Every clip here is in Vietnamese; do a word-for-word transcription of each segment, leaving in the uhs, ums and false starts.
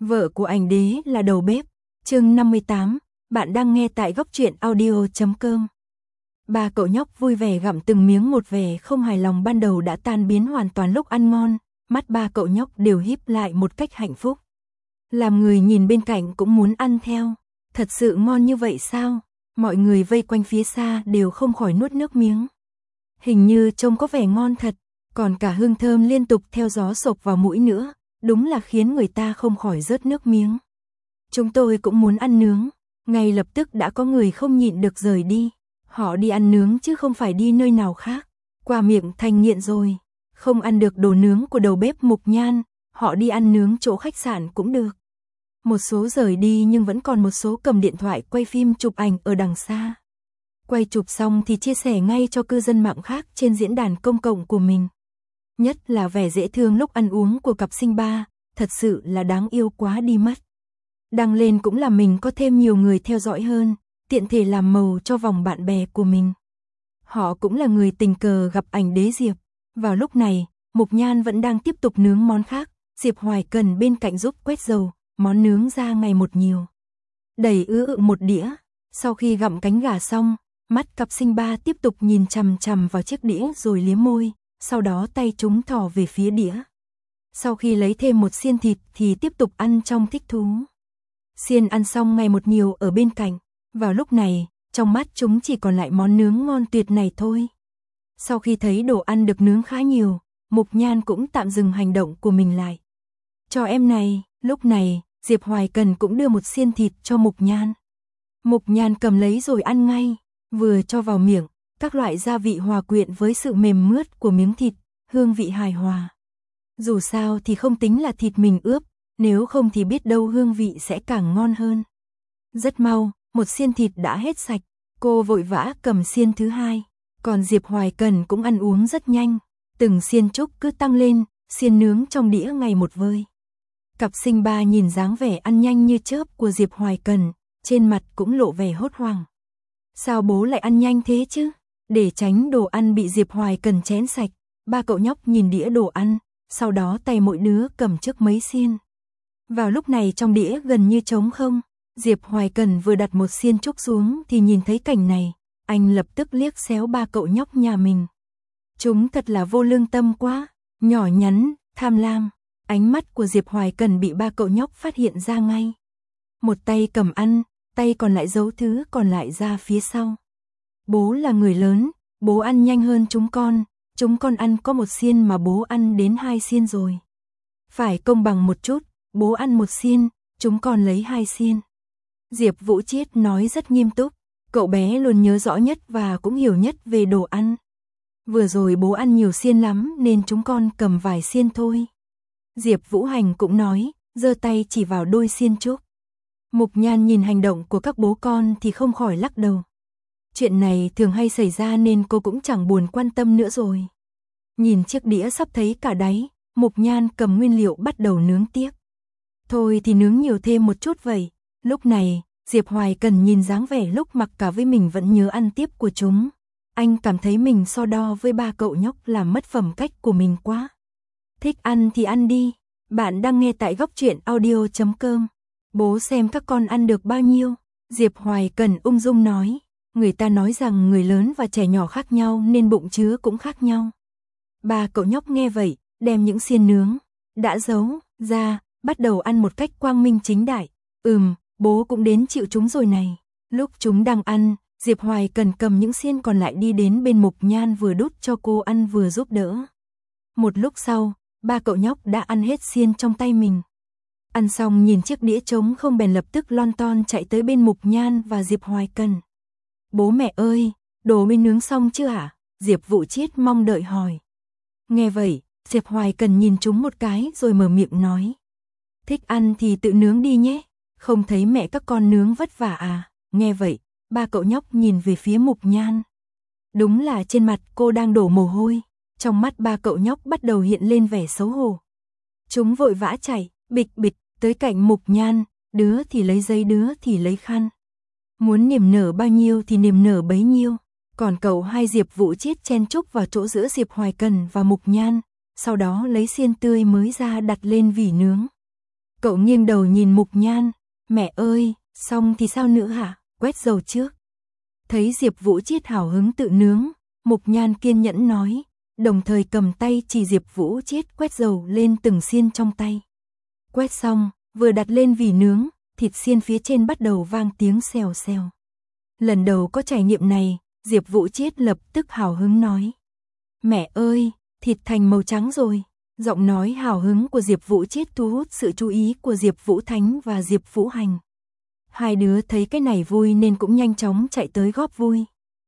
Vợ của ảnh đế là đầu bếp. Chương năm mươi tám, bạn đang nghe tại góc truyện audio chấm com. Ba cậu nhóc vui vẻ gặm từng miếng một, vẻ không hài lòng ban đầu đã tan biến hoàn toàn lúc ăn ngon, mắt ba cậu nhóc đều híp lại một cách hạnh phúc. Làm người nhìn bên cạnh cũng muốn ăn theo, thật sự ngon như vậy sao? Mọi người vây quanh phía xa đều không khỏi nuốt nước miếng. Hình như trông có vẻ ngon thật, còn cả hương thơm liên tục theo gió xộc vào mũi nữa, đúng là khiến người ta không khỏi rớt nước miếng. Chúng tôi cũng muốn ăn nướng, ngay lập tức đã có người không nhịn được rời đi. Họ đi ăn nướng chứ không phải đi nơi nào khác, qua miệng thành nghiện rồi. Không ăn được đồ nướng của đầu bếp Mục Nhan, họ đi ăn nướng chỗ khách sạn cũng được. Một số rời đi nhưng vẫn còn một số cầm điện thoại quay phim chụp ảnh ở đằng xa. Quay chụp xong thì chia sẻ ngay cho cư dân mạng khác trên diễn đàn công cộng của mình. Nhất là vẻ dễ thương lúc ăn uống của cặp sinh ba, thật sự là đáng yêu quá đi mất. Đăng lên cũng làm mình có thêm nhiều người theo dõi hơn, tiện thể làm màu cho vòng bạn bè của mình. Họ cũng là người tình cờ gặp ảnh đế Diệp. Vào lúc này, Mục Nhan vẫn đang tiếp tục nướng món khác, Diệp Hoài Cần bên cạnh giúp quét dầu, món nướng ra ngày một nhiều. Đầy ứ ự một đĩa, sau khi gặm cánh gà xong, mắt cặp sinh ba tiếp tục nhìn chằm chằm vào chiếc đĩa rồi liếm môi, sau đó tay chúng thò về phía đĩa. Sau khi lấy thêm một xiên thịt thì tiếp tục ăn trong thích thú. Xiên ăn xong ngày một nhiều ở bên cạnh, vào lúc này, trong mắt chúng chỉ còn lại món nướng ngon tuyệt này thôi. Sau khi thấy đồ ăn được nướng khá nhiều, Mục Nhan cũng tạm dừng hành động của mình lại. Cho em này, lúc này, Diệp Hoài Cần cũng đưa một xiên thịt cho Mục Nhan. Mục Nhan cầm lấy rồi ăn ngay, vừa cho vào miệng, các loại gia vị hòa quyện với sự mềm mướt của miếng thịt, hương vị hài hòa. Dù sao thì không tính là thịt mình ướp, nếu không thì biết đâu hương vị sẽ càng ngon hơn. Rất mau, một xiên thịt đã hết sạch, cô vội vã cầm xiên thứ hai, còn Diệp Hoài Cần cũng ăn uống rất nhanh, từng xiên trúc cứ tăng lên, xiên nướng trong đĩa ngày một vơi. Cặp sinh ba nhìn dáng vẻ ăn nhanh như chớp của Diệp Hoài Cần, trên mặt cũng lộ vẻ hốt hoảng. Sao bố lại ăn nhanh thế chứ? Để tránh đồ ăn bị Diệp Hoài Cần chén sạch, ba cậu nhóc nhìn đĩa đồ ăn, sau đó tay mỗi đứa cầm trước mấy xiên. Vào lúc này trong đĩa gần như trống không, Diệp Hoài Cần vừa đặt một xiên trúc xuống thì nhìn thấy cảnh này, anh lập tức liếc xéo ba cậu nhóc nhà mình. Chúng thật là vô lương tâm quá, nhỏ nhắn, tham lam. Ánh mắt của Diệp Hoài Cần bị ba cậu nhóc phát hiện ra ngay. Một tay cầm ăn, tay còn lại giấu thứ còn lại ra phía sau. Bố là người lớn, bố ăn nhanh hơn chúng con, chúng con ăn có một xiên mà bố ăn đến hai xiên rồi. Phải công bằng một chút, bố ăn một xiên, chúng con lấy hai xiên. Diệp Vũ Chiết nói rất nghiêm túc, cậu bé luôn nhớ rõ nhất và cũng hiểu nhất về đồ ăn. Vừa rồi bố ăn nhiều xiên lắm nên chúng con cầm vài xiên thôi. Diệp Vũ Hành cũng nói, giơ tay chỉ vào đôi xiên trúc. Mục Nhan nhìn hành động của các bố con thì không khỏi lắc đầu. Chuyện này thường hay xảy ra nên cô cũng chẳng buồn quan tâm nữa rồi. Nhìn chiếc đĩa sắp thấy cả đáy, Mục Nhan cầm nguyên liệu bắt đầu nướng tiếp. Thôi thì nướng nhiều thêm một chút vậy. Lúc này, Diệp Hoài Cần nhìn dáng vẻ lúc mặc cả với mình vẫn nhớ ăn tiếp của chúng. Anh cảm thấy mình so đo với ba cậu nhóc làm mất phẩm cách của mình quá. Thích ăn thì ăn đi, bạn đang nghe tại góc truyện audio chấm com. Bố xem các con ăn được bao nhiêu. Diệp Hoài Cần ung dung nói, người ta nói rằng người lớn và trẻ nhỏ khác nhau nên bụng chứa cũng khác nhau. Ba cậu nhóc nghe vậy, đem những xiên nướng đã giấu ra, bắt đầu ăn một cách quang minh chính đại. Ừm, bố cũng đến chịu chúng rồi này. Lúc chúng đang ăn, Diệp Hoài Cần cầm những xiên còn lại đi đến bên Mục Nhan vừa đút cho cô ăn vừa giúp đỡ. Một lúc sau, ba cậu nhóc đã ăn hết xiên trong tay mình. Ăn xong nhìn chiếc đĩa trống không bèn lập tức lon ton chạy tới bên Mục Nhan và Diệp Hoài Cần. Bố mẹ ơi, đồ mới nướng xong chưa hả? Diệp Vũ Chiết mong đợi hỏi. Nghe vậy, Diệp Hoài Cần nhìn chúng một cái rồi mở miệng nói. Thích ăn thì tự nướng đi nhé, không thấy mẹ các con nướng vất vả à? Nghe vậy, ba cậu nhóc nhìn về phía Mục Nhan. Đúng là trên mặt cô đang đổ mồ hôi, trong mắt ba cậu nhóc bắt đầu hiện lên vẻ xấu hổ. Chúng vội vã chạy, bịch bịch, tới cạnh Mục Nhan, đứa thì lấy giấy đứa thì lấy khăn. Muốn niềm nở bao nhiêu thì niềm nở bấy nhiêu, còn cậu hai Diệp Vũ Chiết chen chúc vào chỗ giữa Diệp Hoài Cần và Mục Nhan, sau đó lấy xiên tươi mới ra đặt lên vỉ nướng. Cậu nghiêng đầu nhìn Mục Nhan, mẹ ơi, xong thì sao nữa hả, quét dầu trước. Thấy Diệp Vũ Chiết hào hứng tự nướng, Mục Nhan kiên nhẫn nói, đồng thời cầm tay chỉ Diệp Vũ Chiết quét dầu lên từng xiên trong tay. Quét xong, vừa đặt lên vỉ nướng, thịt xiên phía trên bắt đầu vang tiếng xèo xèo. Lần đầu có trải nghiệm này, Diệp Vũ Chiết lập tức hào hứng nói. Mẹ ơi, thịt thành màu trắng rồi. Giọng nói hào hứng của Diệp Vũ Chiết thu hút sự chú ý của Diệp Vũ Thánh và Diệp Vũ Hành. Hai đứa thấy cái này vui nên cũng nhanh chóng chạy tới góp vui.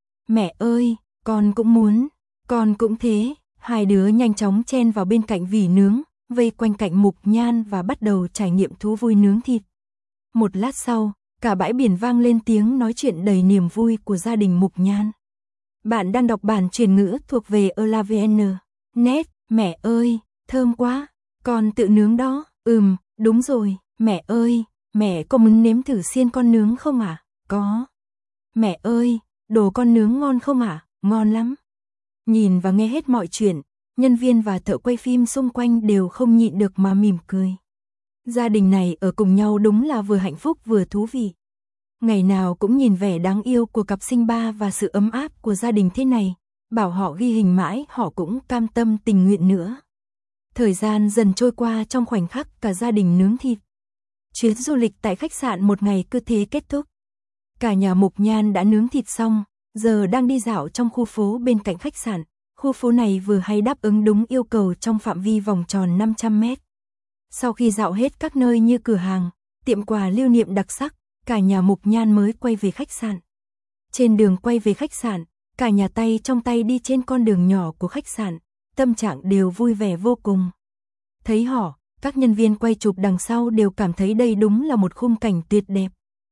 Mẹ ơi, con cũng muốn, con cũng thế. Hai đứa nhanh chóng chen vào bên cạnh vỉ nướng, vây quanh cạnh Mục Nhan và bắt đầu trải nghiệm thú vui nướng thịt. Một lát sau, cả bãi biển vang lên tiếng nói chuyện đầy niềm vui của gia đình Mục Nhan. Bạn đang đọc bản truyền ngữ thuộc về Elavn. Net, mẹ ơi, thơm quá, con tự nướng đó. Ừm, đúng rồi, mẹ ơi, mẹ có muốn nếm thử xiên con nướng không ạ? À? Có. Mẹ ơi, đồ con nướng ngon không ạ? À? Ngon lắm. Nhìn và nghe hết mọi chuyện, nhân viên và thợ quay phim xung quanh đều không nhịn được mà mỉm cười. Gia đình này ở cùng nhau đúng là vừa hạnh phúc vừa thú vị. Ngày nào cũng nhìn vẻ đáng yêu của cặp sinh ba và sự ấm áp của gia đình thế này, bảo họ ghi hình mãi họ cũng cam tâm tình nguyện nữa. Thời gian dần trôi qua trong khoảnh khắc cả gia đình nướng thịt. Chuyến du lịch tại khách sạn một ngày cứ thế kết thúc. Cả nhà Mục Nhan đã nướng thịt xong, giờ đang đi dạo trong khu phố bên cạnh khách sạn. Khu phố này vừa hay đáp ứng đúng yêu cầu trong phạm vi vòng tròn năm trăm mét. Sau khi dạo hết các nơi như cửa hàng, tiệm quà lưu niệm đặc sắc, cả nhà Mục Nhan mới quay về khách sạn. Trên đường quay về khách sạn, cả nhà tay trong tay đi trên con đường nhỏ của khách sạn, tâm trạng đều vui vẻ vô cùng. Thấy họ, các nhân viên quay chụp đằng sau đều cảm thấy đây đúng là một khung cảnh tuyệt đẹp.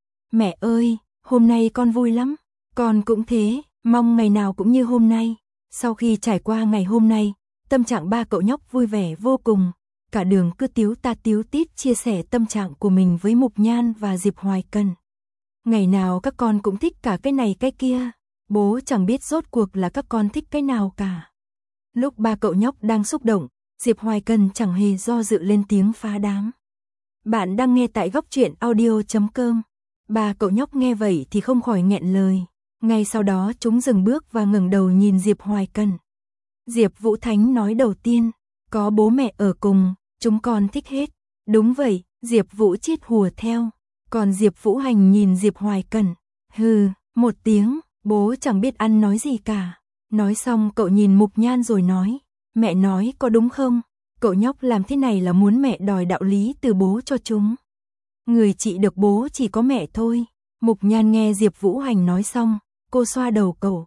Mẹ ơi, hôm nay con vui lắm, con cũng thế, mong ngày nào cũng như hôm nay. Sau khi trải qua ngày hôm nay, tâm trạng ba cậu nhóc vui vẻ vô cùng. Cả đường cứ tíu ta tíu tít chia sẻ tâm trạng của mình với Mục Nhan và Diệp Hoài Cần. Ngày nào các con cũng thích cả cái này cái kia, bố chẳng biết rốt cuộc là các con thích cái nào cả. Lúc ba cậu nhóc đang xúc động, Diệp Hoài Cần chẳng hề do dự lên tiếng phá đám. Bạn đang nghe tại góc truyện audio chấm com. Ba cậu nhóc nghe vậy thì không khỏi nghẹn lời. Ngay sau đó chúng dừng bước và ngẩng đầu nhìn Diệp Hoài Cần. Diệp Vũ Thánh nói đầu tiên, có bố mẹ ở cùng, chúng con thích hết. Đúng vậy, Diệp Vũ Chiết hùa theo. Còn Diệp Vũ Hành nhìn Diệp Hoài Cần, hừ, một tiếng, bố chẳng biết ăn nói gì cả. Nói xong cậu nhìn Mục Nhan rồi nói, mẹ nói có đúng không? Cậu nhóc làm thế này là muốn mẹ đòi đạo lý từ bố cho chúng. Người trị được bố chỉ có mẹ thôi. Mục Nhan nghe Diệp Vũ Hành nói xong, cô xoa đầu cậu.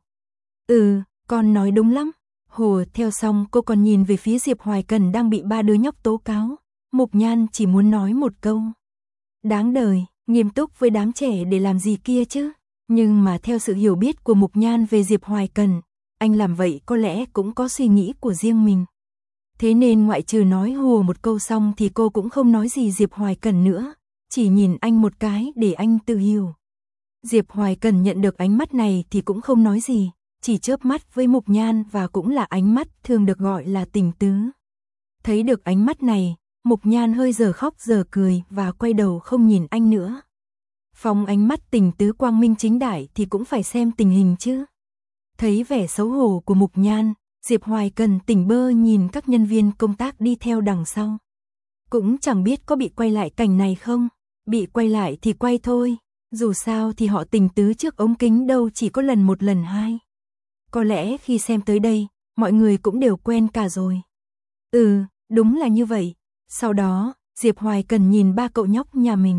Ừ, con nói đúng lắm. Hùa theo xong cô còn nhìn về phía Diệp Hoài Cần đang bị ba đứa nhóc tố cáo. Mục Nhan chỉ muốn nói một câu. Đáng đời, nghiêm túc với đám trẻ để làm gì kia chứ. Nhưng mà theo sự hiểu biết của Mục Nhan về Diệp Hoài Cần, anh làm vậy có lẽ cũng có suy nghĩ của riêng mình. Thế nên ngoại trừ nói hùa một câu xong thì cô cũng không nói gì Diệp Hoài Cần nữa, chỉ nhìn anh một cái để anh tự hiểu. Diệp Hoài Cần nhận được ánh mắt này thì cũng không nói gì, chỉ chớp mắt với Mục Nhan và cũng là ánh mắt thường được gọi là tình tứ. Thấy được ánh mắt này, Mục Nhan hơi giờ khóc giờ cười và quay đầu không nhìn anh nữa. Phóng ánh mắt tình tứ quang minh chính đại thì cũng phải xem tình hình chứ. Thấy vẻ xấu hổ của Mục Nhan, Diệp Hoài Cần tỉnh bơ nhìn các nhân viên công tác đi theo đằng sau. Cũng chẳng biết có bị quay lại cảnh này không, bị quay lại thì quay thôi, dù sao thì họ tình tứ trước ống kính đâu chỉ có lần một lần hai. Có lẽ khi xem tới đây, mọi người cũng đều quen cả rồi. Ừ, đúng là như vậy. Sau đó, Diệp Hoài Cần nhìn ba cậu nhóc nhà mình.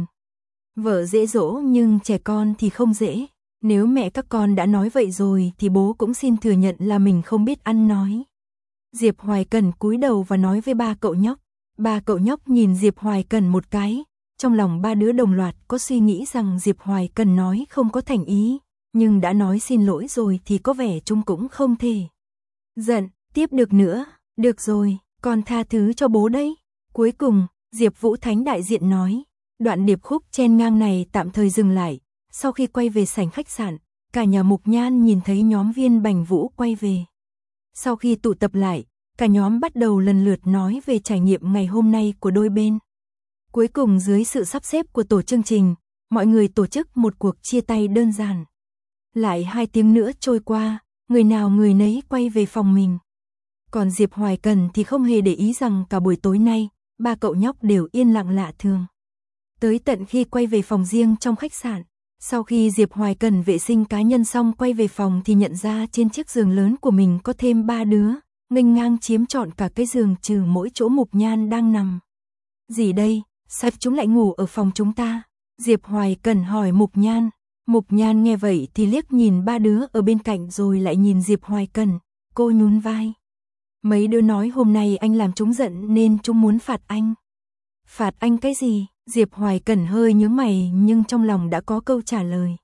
Vợ dễ dỗ nhưng trẻ con thì không dễ. Nếu mẹ các con đã nói vậy rồi thì bố cũng xin thừa nhận là mình không biết ăn nói. Diệp Hoài Cần cúi đầu và nói với ba cậu nhóc. Ba cậu nhóc nhìn Diệp Hoài Cần một cái. Trong lòng ba đứa đồng loạt có suy nghĩ rằng Diệp Hoài Cần nói không có thành ý. Nhưng đã nói xin lỗi rồi thì có vẻ chúng cũng không thể giận tiếp được nữa. Được rồi, con tha thứ cho bố đấy. Cuối cùng, Diệp Vũ Thánh đại diện nói. Đoạn điệp khúc chen ngang này tạm thời dừng lại. Sau khi quay về sảnh khách sạn, cả nhà Mục Nhan nhìn thấy nhóm viên Bành Vũ quay về. Sau khi tụ tập lại, cả nhóm bắt đầu lần lượt nói về trải nghiệm ngày hôm nay của đôi bên. Cuối cùng dưới sự sắp xếp của tổ chương trình, mọi người tổ chức một cuộc chia tay đơn giản. Lại hai tiếng nữa trôi qua, người nào người nấy quay về phòng mình. Còn Diệp Hoài Cần thì không hề để ý rằng cả buổi tối nay, ba cậu nhóc đều yên lặng lạ thường. Tới tận khi quay về phòng riêng trong khách sạn, sau khi Diệp Hoài Cần vệ sinh cá nhân xong quay về phòng thì nhận ra trên chiếc giường lớn của mình có thêm ba đứa, nghênh ngang chiếm trọn cả cái giường trừ mỗi chỗ Mục Nhan đang nằm. Gì đây, sao chúng lại ngủ ở phòng chúng ta? Diệp Hoài Cần hỏi Mục Nhan. Mục Nhan nghe vậy thì liếc nhìn ba đứa ở bên cạnh rồi lại nhìn Diệp Hoài Cần, cô nhún vai. Mấy đứa nói hôm nay anh làm chúng giận nên chúng muốn phạt anh. Phạt anh cái gì? Diệp Hoài Cần hơi nhướng mày nhưng trong lòng đã có câu trả lời.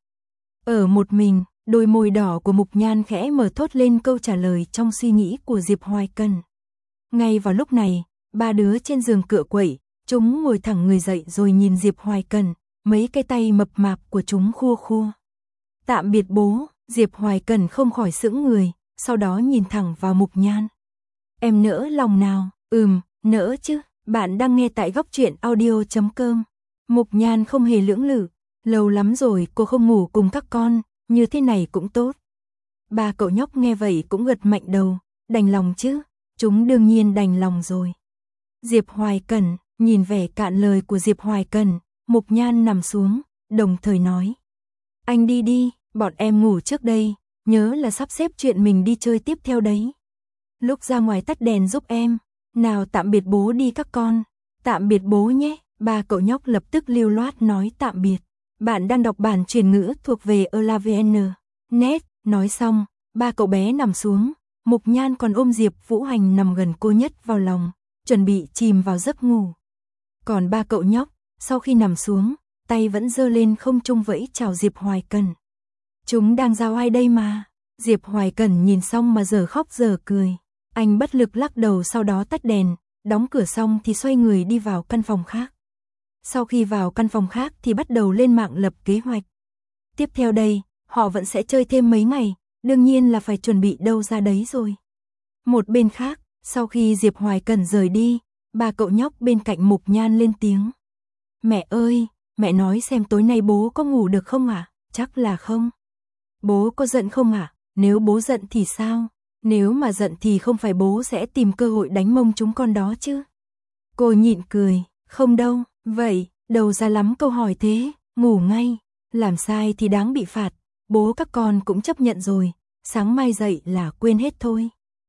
Ở một mình, đôi môi đỏ của Mục Nhan khẽ mở thốt lên câu trả lời trong suy nghĩ của Diệp Hoài Cần. Ngay vào lúc này, ba đứa trên giường cựa quậy, chúng ngồi thẳng người dậy rồi nhìn Diệp Hoài Cần, mấy cái tay mập mạp của chúng khua khua. Tạm biệt bố, Diệp Hoài Cần không khỏi sững người, sau đó nhìn thẳng vào Mục Nhan. Em nỡ lòng nào? Ừm, nỡ chứ. Bạn đang nghe tại góc truyện audio chấm com. Mục Nhan không hề lưỡng lự, lâu lắm rồi cô không ngủ cùng các con, như thế này cũng tốt. Ba cậu nhóc nghe vậy cũng gật mạnh đầu, đành lòng chứ, chúng đương nhiên đành lòng rồi. Diệp Hoài Cần, nhìn vẻ cạn lời của Diệp Hoài Cần, Mục Nhan nằm xuống, đồng thời nói. Anh đi đi, bọn em ngủ trước đây, nhớ là sắp xếp chuyện mình đi chơi tiếp theo đấy. Lúc ra ngoài tắt đèn giúp em. Nào tạm biệt bố đi các con. Tạm biệt bố nhé. Ba cậu nhóc lập tức lưu loát nói tạm biệt. Bạn đang đọc bản truyền ngữ thuộc về Elavn. Net. Nói xong, ba cậu bé nằm xuống. Mục Nhan còn ôm Diệp Vũ Hành nằm gần cô nhất vào lòng, chuẩn bị chìm vào giấc ngủ. Còn ba cậu nhóc, sau khi nằm xuống, tay vẫn giơ lên không trung vẫy chào Diệp Hoài Cần. Chúng đang giao ai đây mà? Diệp Hoài Cần nhìn xong mà giờ khóc giờ cười. Anh bất lực lắc đầu sau đó tắt đèn, đóng cửa xong thì xoay người đi vào căn phòng khác. Sau khi vào căn phòng khác thì bắt đầu lên mạng lập kế hoạch. Tiếp theo đây, họ vẫn sẽ chơi thêm mấy ngày, đương nhiên là phải chuẩn bị đâu ra đấy rồi. Một bên khác, sau khi Diệp Hoài Cần rời đi, ba cậu nhóc bên cạnh Mục Nhan lên tiếng. Mẹ ơi, mẹ nói xem tối nay bố có ngủ được không ạ? À? Chắc là không. Bố có giận không ạ? À? Nếu bố giận thì sao? Nếu mà giận thì không phải bố sẽ tìm cơ hội đánh mông chúng con đó chứ. Cô nhịn cười, không đâu, vậy, đầu ra lắm câu hỏi thế, ngủ ngay, làm sai thì đáng bị phạt, bố các con cũng chấp nhận rồi, sáng mai dậy là quên hết thôi.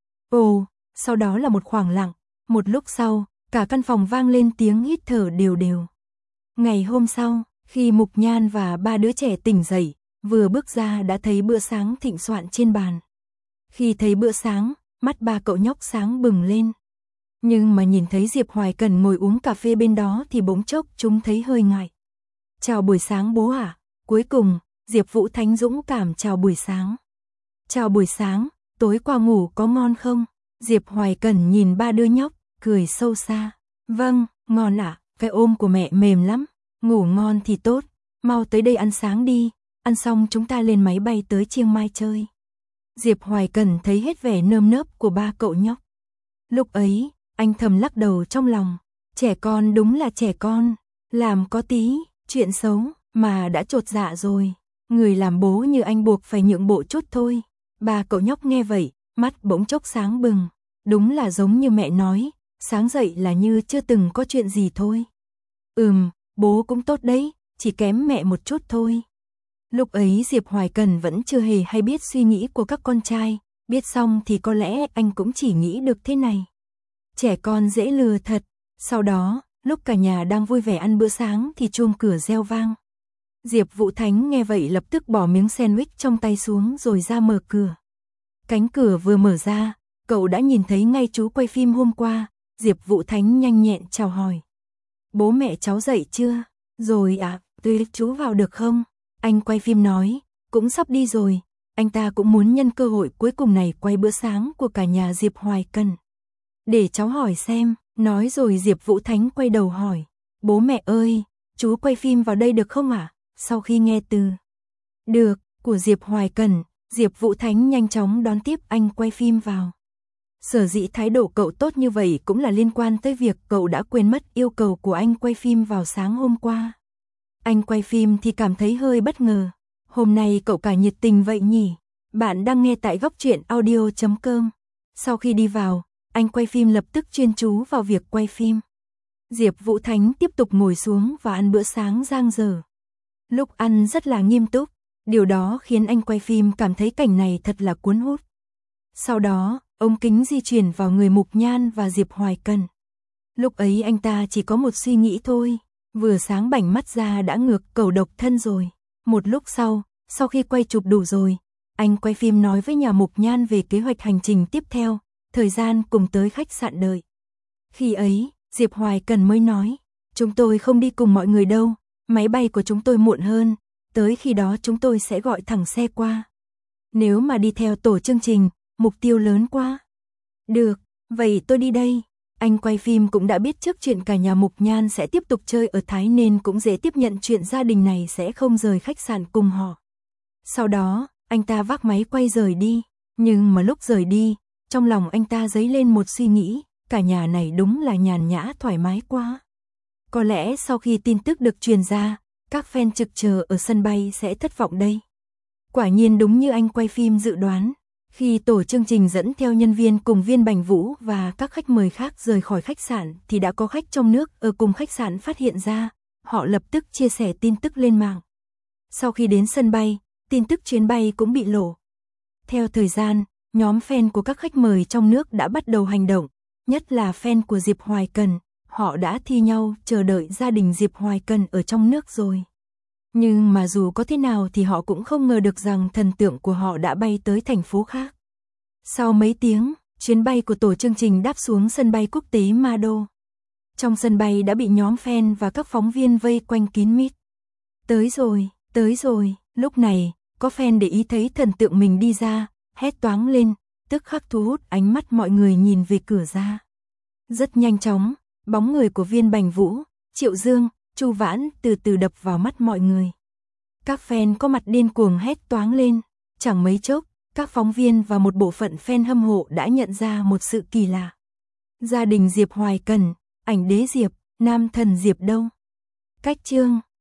Ồ, sau đó là một khoảng lặng, một lúc sau, cả căn phòng vang lên tiếng hít thở đều đều. Ngày hôm sau, khi Mục Nhan và ba đứa trẻ tỉnh dậy, vừa bước ra đã thấy bữa sáng thịnh soạn trên bàn. Khi thấy bữa sáng, mắt ba cậu nhóc sáng bừng lên. Nhưng mà nhìn thấy Diệp Hoài Cần ngồi uống cà phê bên đó thì bỗng chốc chúng thấy hơi ngại. Chào buổi sáng bố à? Cuối cùng, Diệp Vũ Thánh dũng cảm chào buổi sáng. Chào buổi sáng, tối qua ngủ có ngon không? Diệp Hoài Cần nhìn ba đứa nhóc, cười sâu xa. Vâng, ngon ạ, à, cái ôm của mẹ mềm lắm. Ngủ ngon thì tốt, mau tới đây ăn sáng đi, ăn xong chúng ta lên máy bay tới Chiang Mai chơi. Diệp Hoài Cần thấy hết vẻ nơm nớp của ba cậu nhóc. Lúc ấy, anh thầm lắc đầu trong lòng, trẻ con đúng là trẻ con, làm có tí chuyện xấu mà đã chột dạ rồi, người làm bố như anh buộc phải nhượng bộ chút thôi. Ba cậu nhóc nghe vậy, mắt bỗng chốc sáng bừng, đúng là giống như mẹ nói, sáng dậy là như chưa từng có chuyện gì thôi. Ừm, bố cũng tốt đấy, chỉ kém mẹ một chút thôi. Lúc ấy Diệp Hoài Cần vẫn chưa hề hay biết suy nghĩ của các con trai, biết xong thì có lẽ anh cũng chỉ nghĩ được thế này. Trẻ con dễ lừa thật. Sau đó, lúc cả nhà đang vui vẻ ăn bữa sáng thì chuông cửa reo vang. Diệp Vũ Thánh nghe vậy lập tức bỏ miếng sandwich trong tay xuống rồi ra mở cửa. Cánh cửa vừa mở ra, cậu đã nhìn thấy ngay chú quay phim hôm qua. Diệp Vũ Thánh nhanh nhẹn chào hỏi. Bố mẹ cháu dậy chưa? Rồi ạ, à, tôi chú vào được không? Anh quay phim nói, cũng sắp đi rồi, anh ta cũng muốn nhân cơ hội cuối cùng này quay bữa sáng của cả nhà Diệp Hoài Cần. Để cháu hỏi xem, nói rồi Diệp Vũ Thánh quay đầu hỏi, bố mẹ ơi, chú quay phim vào đây được không ạ? À? Sau khi nghe từ được của Diệp Hoài Cần, Diệp Vũ Thánh nhanh chóng đón tiếp anh quay phim vào. Sở dĩ thái độ cậu tốt như vậy cũng là liên quan tới việc cậu đã quên mất yêu cầu của anh quay phim vào sáng hôm qua. Anh quay phim thì cảm thấy hơi bất ngờ. Hôm nay cậu cả nhiệt tình vậy nhỉ? Bạn đang nghe tại góc truyện audio chấm com. Sau khi đi vào, anh quay phim lập tức chuyên chú vào việc quay phim. Diệp Vũ Thánh tiếp tục ngồi xuống và ăn bữa sáng giang dở. Lúc ăn rất là nghiêm túc, điều đó khiến anh quay phim cảm thấy cảnh này thật là cuốn hút. Sau đó, ống kính di chuyển vào người Mục Nhan và Diệp Hoài Cần. Lúc ấy anh ta chỉ có một suy nghĩ thôi, vừa sáng bảnh mắt ra đã ngược cầu độc thân rồi. Một lúc sau, sau khi quay chụp đủ rồi, anh quay phim nói với nhà Mục Nhan về kế hoạch hành trình tiếp theo, thời gian cùng tới khách sạn đợi. Khi ấy, Diệp Hoài Cần mới nói, chúng tôi không đi cùng mọi người đâu, máy bay của chúng tôi muộn hơn, tới khi đó chúng tôi sẽ gọi thẳng xe qua. Nếu mà đi theo tổ chương trình, mục tiêu lớn quá. Được, vậy tôi đi đây. Anh quay phim cũng đã biết trước chuyện cả nhà Mục Nhan sẽ tiếp tục chơi ở Thái nên cũng dễ tiếp nhận chuyện gia đình này sẽ không rời khách sạn cùng họ. Sau đó, anh ta vác máy quay rời đi, nhưng mà lúc rời đi, trong lòng anh ta dấy lên một suy nghĩ, cả nhà này đúng là nhàn nhã thoải mái quá. Có lẽ sau khi tin tức được truyền ra, các fan trực chờ ở sân bay sẽ thất vọng đây. Quả nhiên đúng như anh quay phim dự đoán, khi tổ chương trình dẫn theo nhân viên cùng Viên Bành Vũ và các khách mời khác rời khỏi khách sạn thì đã có khách trong nước ở cùng khách sạn phát hiện ra, họ lập tức chia sẻ tin tức lên mạng. Sau khi đến sân bay, tin tức chuyến bay cũng bị lộ. Theo thời gian, nhóm fan của các khách mời trong nước đã bắt đầu hành động, nhất là fan của Diệp Hoài Cần, họ đã thi nhau chờ đợi gia đình Diệp Hoài Cần ở trong nước rồi. Nhưng mà dù có thế nào thì họ cũng không ngờ được rằng thần tượng của họ đã bay tới thành phố khác. Sau mấy tiếng, chuyến bay của tổ chương trình đáp xuống sân bay quốc tế Ma Đô. Trong sân bay đã bị nhóm fan và các phóng viên vây quanh kín mít. Tới rồi, tới rồi, lúc này, có fan để ý thấy thần tượng mình đi ra, hét toáng lên, tức khắc thu hút ánh mắt mọi người nhìn về cửa ra. Rất nhanh chóng, bóng người của Viên Bành Vũ, Triệu Dương, Chu Vãn từ từ đập vào mắt mọi người. Các fan có mặt điên cuồng hét toáng lên, chẳng mấy chốc, các phóng viên và một bộ phận fan hâm mộ đã nhận ra một sự kỳ lạ. Gia đình Diệp Hoài Cần, ảnh đế Diệp, nam thần Diệp đâu? Cách chương